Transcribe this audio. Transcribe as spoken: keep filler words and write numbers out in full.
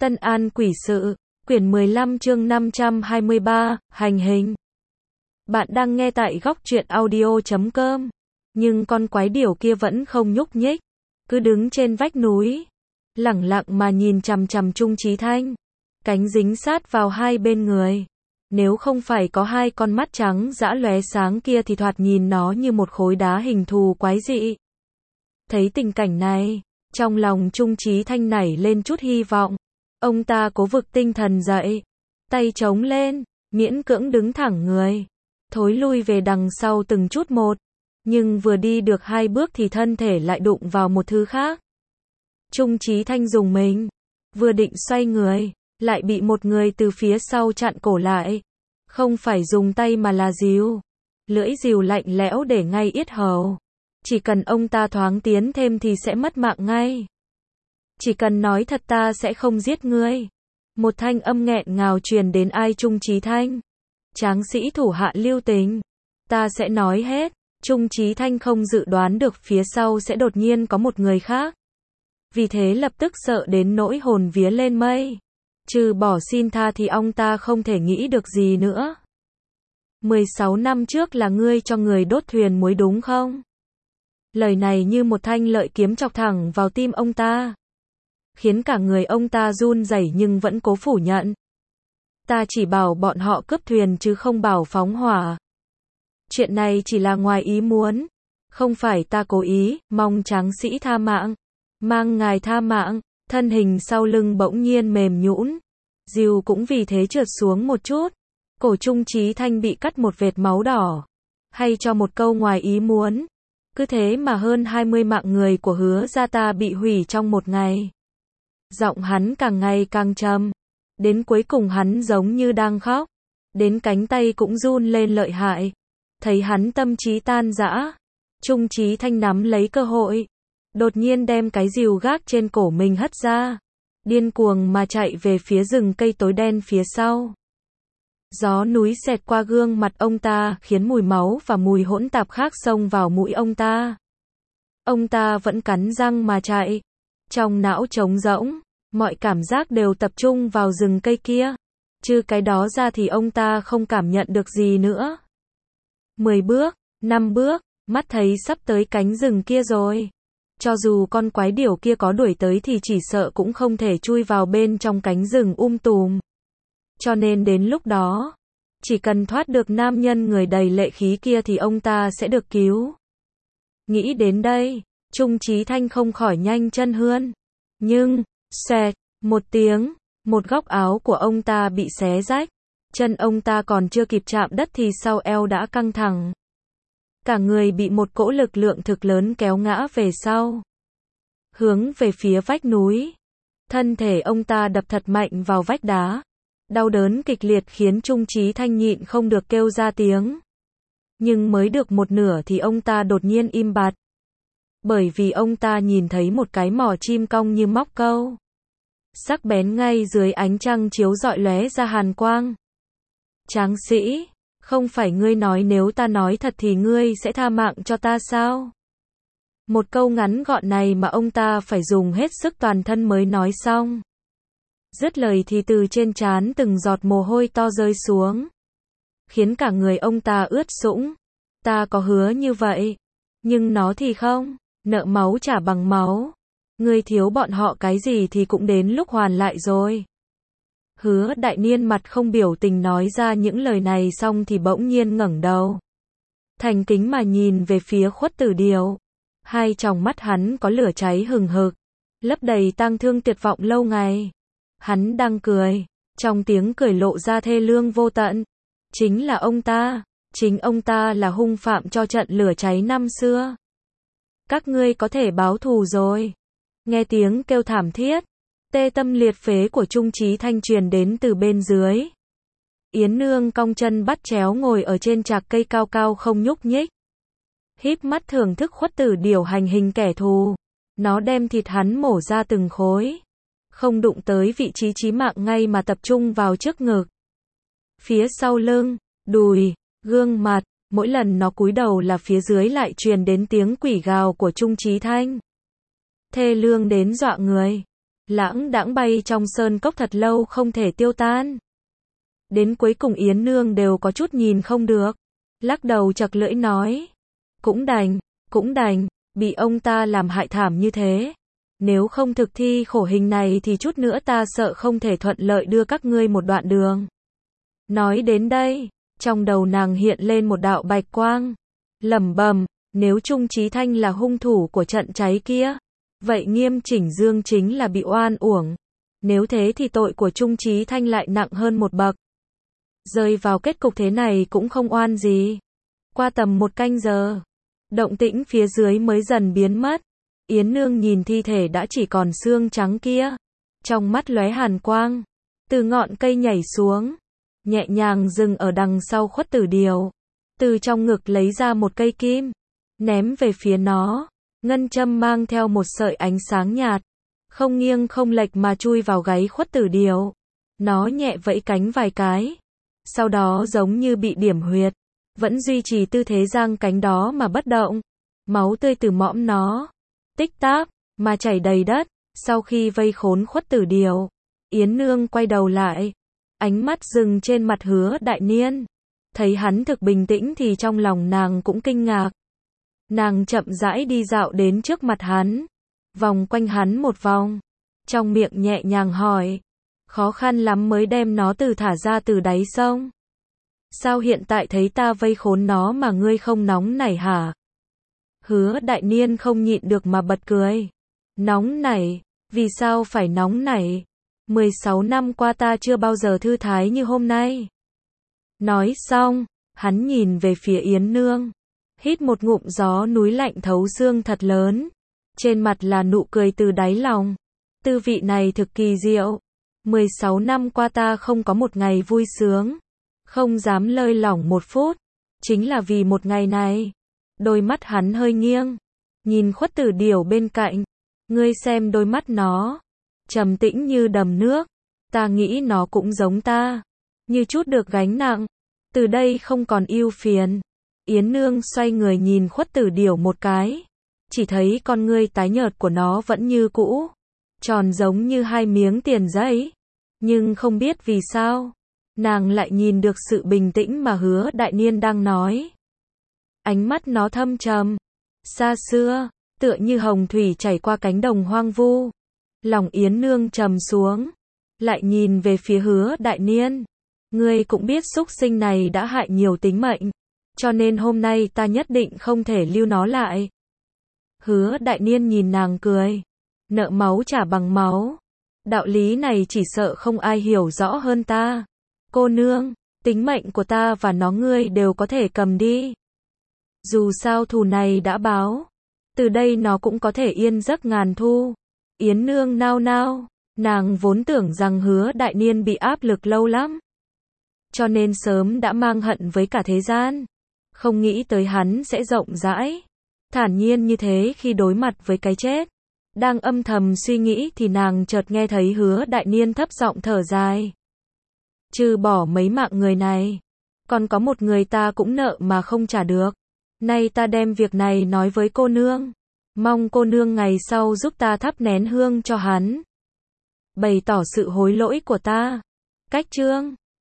Tân An Quỷ Sự, quyển mười lăm chương năm trăm hai mươi ba, hành hình. Bạn đang nghe tại góc truyện audio chấm com. Nhưng con quái điểu kia vẫn không nhúc nhích, cứ đứng trên vách núi, lẳng lặng mà nhìn chằm chằm Trung Chí Thanh, cánh dính sát vào hai bên người. Nếu không phải có hai con mắt trắng dã lóe sáng kia thì thoạt nhìn nó như một khối đá hình thù quái dị. Thấy tình cảnh này, trong lòng Trung Chí Thanh nảy lên chút hy vọng. Ông ta cố vực tinh thần dậy, tay chống lên, miễn cưỡng đứng thẳng người, thối lui về đằng sau từng chút một. Nhưng vừa đi được hai bước thì thân thể lại đụng vào một thứ khác. Trung Chí Thanh rùng mình, vừa định xoay người, lại bị một người từ phía sau chặn cổ lại. Không phải dùng tay mà là dìu. Lưỡi dìu lạnh lẽo để ngay yết hầu. Chỉ cần ông ta thoáng tiến thêm thì sẽ mất mạng ngay. Chỉ cần nói thật ta sẽ không giết ngươi. Một thanh âm nghẹn ngào truyền đến ai Trung Chí Thanh. Tráng sĩ thủ hạ lưu tình. Ta sẽ nói hết. Trung Chí Thanh không dự đoán được phía sau sẽ đột nhiên có một người khác. Vì thế lập tức sợ đến nỗi hồn vía lên mây. Trừ bỏ xin tha thì ông ta không thể nghĩ được gì nữa. mười sáu năm trước là ngươi cho người đốt thuyền muối đúng không? Lời này như một thanh lợi kiếm chọc thẳng vào tim ông ta. Khiến cả người ông ta run rẩy nhưng vẫn cố phủ nhận. Ta chỉ bảo bọn họ cướp thuyền chứ không bảo phóng hỏa. Chuyện này chỉ là ngoài ý muốn. Không phải ta cố ý, mong tráng sĩ tha mạng. Mang ngài tha mạng. Thân hình sau lưng bỗng nhiên mềm nhũn, dìu cũng vì thế trượt xuống một chút. Cổ Trung Chí Thanh bị cắt một vệt máu đỏ. Hay cho một câu ngoài ý muốn. Cứ thế mà hơn hai mươi mạng người của Hứa gia ta bị hủy trong một ngày. Giọng hắn càng ngày càng trầm. Đến cuối cùng hắn giống như đang khóc. Đến cánh tay cũng run lên lợi hại. Thấy hắn tâm trí tan rã. Trung Chí Thanh nắm lấy cơ hội. Đột nhiên đem cái rìu gác trên cổ mình hất ra. Điên cuồng mà chạy về phía rừng cây tối đen phía sau. Gió núi xẹt qua gương mặt ông ta khiến mùi máu và mùi hỗn tạp khác xông vào mũi ông ta. Ông ta vẫn cắn răng mà chạy. Trong não trống rỗng, mọi cảm giác đều tập trung vào rừng cây kia. Chứ cái đó ra thì ông ta không cảm nhận được gì nữa. Mười bước, năm bước, mắt thấy sắp tới cánh rừng kia rồi. Cho dù con quái điểu kia có đuổi tới thì chỉ sợ cũng không thể chui vào bên trong cánh rừng um tùm. Cho nên đến lúc đó, chỉ cần thoát được nam nhân người đầy lệ khí kia thì ông ta sẽ được cứu. Nghĩ đến đây, Trung Chí Thanh không khỏi nhanh chân hơn. Nhưng, xoẹt, một tiếng, một góc áo của ông ta bị xé rách. Chân ông ta còn chưa kịp chạm đất thì sau eo đã căng thẳng. Cả người bị một cỗ lực lượng thực lớn kéo ngã về sau. Hướng về phía vách núi. Thân thể ông ta đập thật mạnh vào vách đá. Đau đớn kịch liệt khiến Trung Chí Thanh nhịn không được kêu ra tiếng. Nhưng mới được một nửa thì ông ta đột nhiên im bặt. Bởi vì ông ta nhìn thấy một cái mỏ chim cong như móc câu. Sắc bén ngay dưới ánh trăng chiếu rọi lóe ra hàn quang. Tráng sĩ, không phải ngươi nói nếu ta nói thật thì ngươi sẽ tha mạng cho ta sao? Một câu ngắn gọn này mà ông ta phải dùng hết sức toàn thân mới nói xong. Dứt lời thì từ trên trán từng giọt mồ hôi to rơi xuống. Khiến cả người ông ta ướt sũng. Ta có hứa như vậy. Nhưng nó thì không. Nợ máu trả bằng máu. Ngươi thiếu bọn họ cái gì thì cũng đến lúc hoàn lại rồi. Hứa Đại Niên mặt không biểu tình nói ra những lời này xong thì bỗng nhiên ngẩng đầu. Thành kính mà nhìn về phía Khuất Tử Điều. Hai tròng mắt hắn có lửa cháy hừng hực. Lấp đầy tang thương tuyệt vọng lâu ngày. Hắn đang cười. Trong tiếng cười lộ ra thê lương vô tận. Chính là ông ta. Chính ông ta là hung phạm cho trận lửa cháy năm xưa. Các ngươi có thể báo thù rồi. Nghe tiếng kêu thảm thiết. Tê tâm liệt phế của Trung Chí Thanh truyền đến từ bên dưới. Yến Nương cong chân bắt chéo ngồi ở trên trạc cây cao cao không nhúc nhích. Híp mắt thưởng thức Khuất Tử Điểu hành hình kẻ thù. Nó đem thịt hắn mổ ra từng khối. Không đụng tới vị trí chí mạng ngay mà tập trung vào trước ngực. Phía sau lưng, đùi, gương mặt, mỗi lần nó cúi đầu là phía dưới lại truyền đến tiếng quỷ gào của Trung Chí Thanh. Thê lương đến dọa người. lãng đãng bay trong sơn cốc thật lâu không thể tiêu tan. Đến cuối cùng Yến Nương đều có chút nhìn không được, lắc đầu chật lưỡi nói, cũng đành, cũng đành, bị ông ta làm hại thảm như thế. Nếu không thực thi khổ hình này thì chút nữa ta sợ không thể thuận lợi đưa các ngươi một đoạn đường. Nói đến đây, trong đầu nàng hiện lên một đạo bạch quang, lẩm bẩm, nếu Trung Chí Thanh là hung thủ của trận cháy kia, vậy Nghiêm Chỉnh Dương chính là bị oan uổng. Nếu thế thì tội của Trung Chí Thanh lại nặng hơn một bậc. Rơi vào kết cục thế này cũng không oan gì. Qua tầm một canh giờ, động tĩnh phía dưới mới dần biến mất. Yến Nương nhìn thi thể đã chỉ còn xương trắng kia, trong mắt lóe hàn quang, từ ngọn cây nhảy xuống, nhẹ nhàng dừng ở đằng sau Khuất Tử Điều, từ trong ngực lấy ra một cây kim, ném về phía nó, ngân châm mang theo một sợi ánh sáng nhạt, không nghiêng không lệch mà chui vào gáy Khuất Tử Điều. Nó nhẹ vẫy cánh vài cái, sau đó giống như bị điểm huyệt, vẫn duy trì tư thế giang cánh đó mà bất động. Máu tươi từ mõm nó tích tắc mà chảy đầy đất. Sau khi vây khốn Khuất Tử Điều, Yến Nương quay đầu lại, ánh mắt dừng trên mặt Hứa Đại Niên, thấy hắn thực bình tĩnh thì trong lòng nàng cũng kinh ngạc. Nàng chậm rãi đi dạo đến trước mặt hắn, vòng quanh hắn một vòng, trong miệng nhẹ nhàng hỏi, khó khăn lắm mới đem nó từ thả ra từ đáy sông. Sao hiện tại thấy ta vây khốn nó mà ngươi không nóng nảy hả? Hứa Đại Niên không nhịn được mà bật cười. Nóng nảy? Vì sao phải nóng nảy? mười sáu năm qua ta chưa bao giờ thư thái như hôm nay. Nói xong, hắn nhìn về phía Yến Nương, hít một ngụm gió núi lạnh thấu xương thật lớn, trên mặt là nụ cười từ đáy lòng. Tư vị này thực kỳ diệu. mười sáu năm qua ta không có một ngày vui sướng, không dám lơi lỏng một phút, chính là vì một ngày này. Đôi mắt hắn hơi nghiêng, nhìn Khuất Tử Điều bên cạnh, ngươi xem đôi mắt nó, trầm tĩnh như đầm nước, ta nghĩ nó cũng giống ta, như chút được gánh nặng, từ đây không còn ưu phiền. Yến Nương xoay người nhìn Khuất Tử Điều một cái, chỉ thấy con ngươi tái nhợt của nó vẫn như cũ, tròn giống như hai miếng tiền giấy, nhưng không biết vì sao, nàng lại nhìn được sự bình tĩnh mà Hứa Đại Niên đang nói. Ánh mắt nó thâm trầm, xa xưa, tựa như hồng thủy chảy qua cánh đồng hoang vu. Lòng Yến Nương trầm xuống, lại nhìn về phía Hứa Đại Niên. Ngươi cũng biết súc sinh này đã hại nhiều tính mệnh, cho nên hôm nay ta nhất định không thể lưu nó lại. Hứa Đại Niên nhìn nàng cười, nợ máu trả bằng máu. Đạo lý này chỉ sợ không ai hiểu rõ hơn ta. Cô nương, tính mệnh của ta và nó ngươi đều có thể cầm đi. Dù sao thù này đã báo, từ đây nó cũng có thể yên giấc ngàn thu. Yến Nương nao nao, nàng vốn tưởng rằng Hứa Đại Niên bị áp lực lâu lắm, cho nên sớm đã mang hận với cả thế gian. Không nghĩ tới hắn sẽ rộng rãi, thản nhiên như thế khi đối mặt với cái chết. Đang âm thầm suy nghĩ thì nàng chợt nghe thấy Hứa Đại Niên thấp giọng thở dài. Trừ bỏ mấy mạng người này, còn có một người ta cũng nợ mà không trả được. Nay ta đem việc này nói với cô nương, mong cô nương ngày sau giúp ta thắp nén hương cho hắn, bày tỏ sự hối lỗi của ta. Cách chương